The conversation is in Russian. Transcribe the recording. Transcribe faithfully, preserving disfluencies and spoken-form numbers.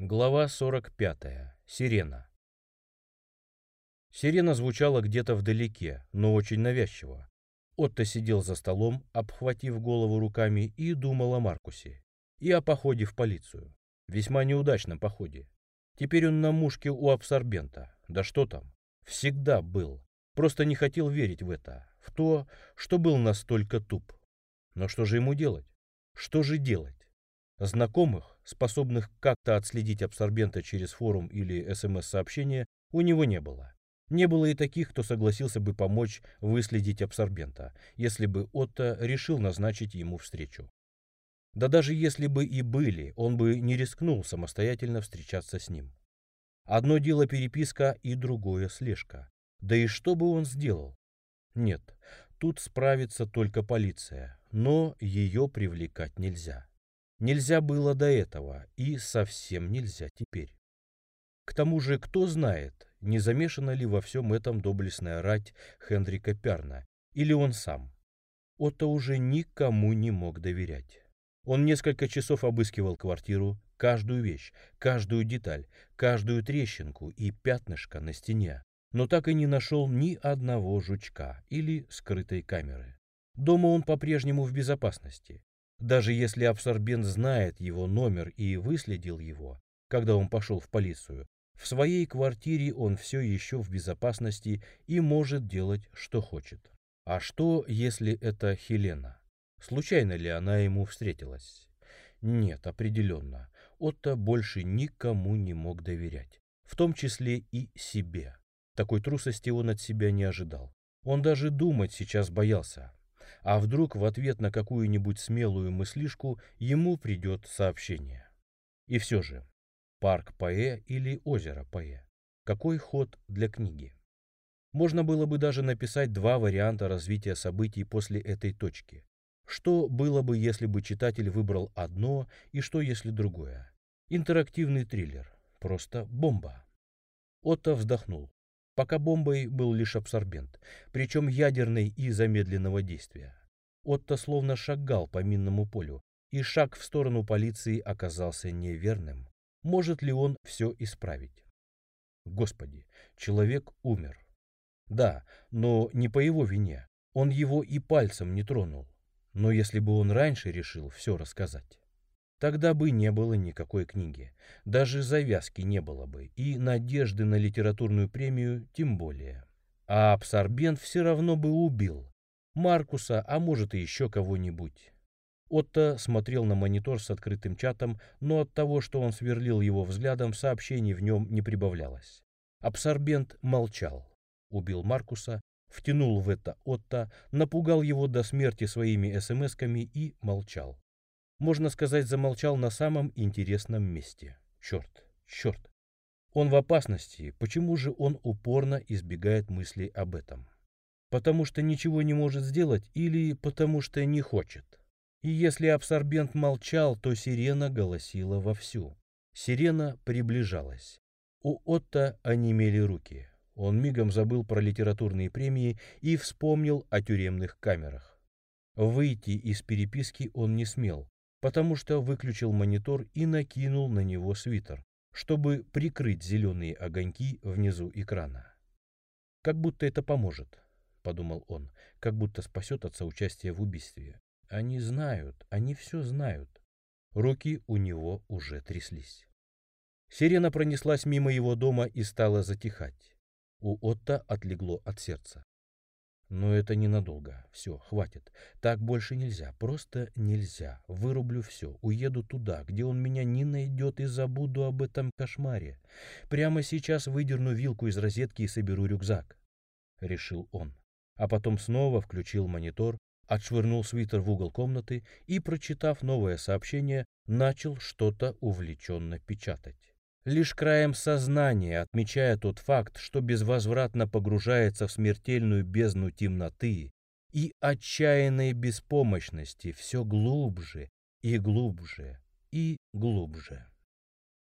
Глава сорок пятая. Сирена. Сирена звучала где-то вдалеке, но очень навязчиво. Отто сидел за столом, обхватив голову руками, и думал о Маркусе. И о походе в полицию. Весьма неудачном походе. Теперь он на мушке у абсорбента. Да что там? Всегда был. Просто не хотел верить в это. В то, что был настолько туп. Но что же ему делать? Что же делать? Знакомых, способных как-то отследить абсорбента через форум или СМС-сообщение, у него не было. Не было и таких, кто согласился бы помочь выследить абсорбента, если бы Отто решил назначить ему встречу. Да даже если бы и были, он бы не рискнул самостоятельно встречаться с ним. Одно дело переписка и другое слежка. Да и что бы он сделал? Нет, тут справится только полиция, но ее привлекать нельзя. Нельзя было до этого и совсем нельзя теперь. К тому же, кто знает, не замешана ли во всем этом доблестная рать Хендрика Пярна, или он сам. Отто уже никому не мог доверять. Он несколько часов обыскивал квартиру, каждую вещь, каждую деталь, каждую трещинку и пятнышко на стене, но так и не нашел ни одного жучка или скрытой камеры. Дома он по-прежнему в безопасности. Даже если абсорбент знает его номер и выследил его, когда он пошел в полицию, в своей квартире он все еще в безопасности и может делать, что хочет. А что, если это Хелена? Случайно ли она ему встретилась? Нет, определенно. Отто больше никому не мог доверять, в том числе и себе. Такой трусости он от себя не ожидал. Он даже думать сейчас боялся. А вдруг в ответ на какую-нибудь смелую мыслишку ему придет сообщение. И все же, парк Паэ или озеро Паэ? Какой ход для книги? Можно было бы даже написать два варианта развития событий после этой точки. Что было бы, если бы читатель выбрал одно, и что, если другое? Интерактивный триллер. Просто бомба. Отто вздохнул. Пока бомбой был лишь абсорбент, причем ядерный и замедленного действия. Отто словно шагал по минному полю, и шаг в сторону полиции оказался неверным. Может ли он все исправить? Господи, человек умер. Да, но не по его вине. Он его и пальцем не тронул. Но если бы он раньше решил все рассказать, тогда бы не было никакой книги. Даже завязки не было бы, и надежды на литературную премию тем более. А абсорбент все равно бы убил Маркуса, а может и еще кого-нибудь. Отто смотрел на монитор с открытым чатом, но от того, что он сверлил его взглядом, сообщений в нем не прибавлялось. Абсорбент молчал. Убил Маркуса, втянул в это Отто, напугал его до смерти своими смс-ками и молчал. Можно сказать, замолчал на самом интересном месте. Черт, черт. Он в опасности, почему же он упорно избегает мыслей об этом? Потому что ничего не может сделать или потому что не хочет? И если абсорбент молчал, то сирена голосила вовсю. Сирена приближалась. У Отто онемели руки. Он мигом забыл про литературные премии и вспомнил о тюремных камерах. Выйти из переписки он не смел, потому что выключил монитор и накинул на него свитер, чтобы прикрыть зеленые огоньки внизу экрана. «Как будто это поможет», — подумал он, — «как будто спасет от соучастия в убийстве. Они знают, они все знают». Руки у него уже тряслись. Сирена пронеслась мимо его дома и стала затихать. У Отто отлегло от сердца. Но это ненадолго. Все, хватит. Так больше нельзя. Просто нельзя. Вырублю все. Уеду туда, где он меня не найдет, и забуду об этом кошмаре. Прямо сейчас выдерну вилку из розетки и соберу рюкзак. Решил он. А потом снова включил монитор, отшвырнул свитер в угол комнаты и, прочитав новое сообщение, начал что-то увлеченно печатать. Лишь краем сознания, отмечая тот факт, что безвозвратно погружается в смертельную бездну темноты и отчаянной беспомощности все глубже и глубже и глубже.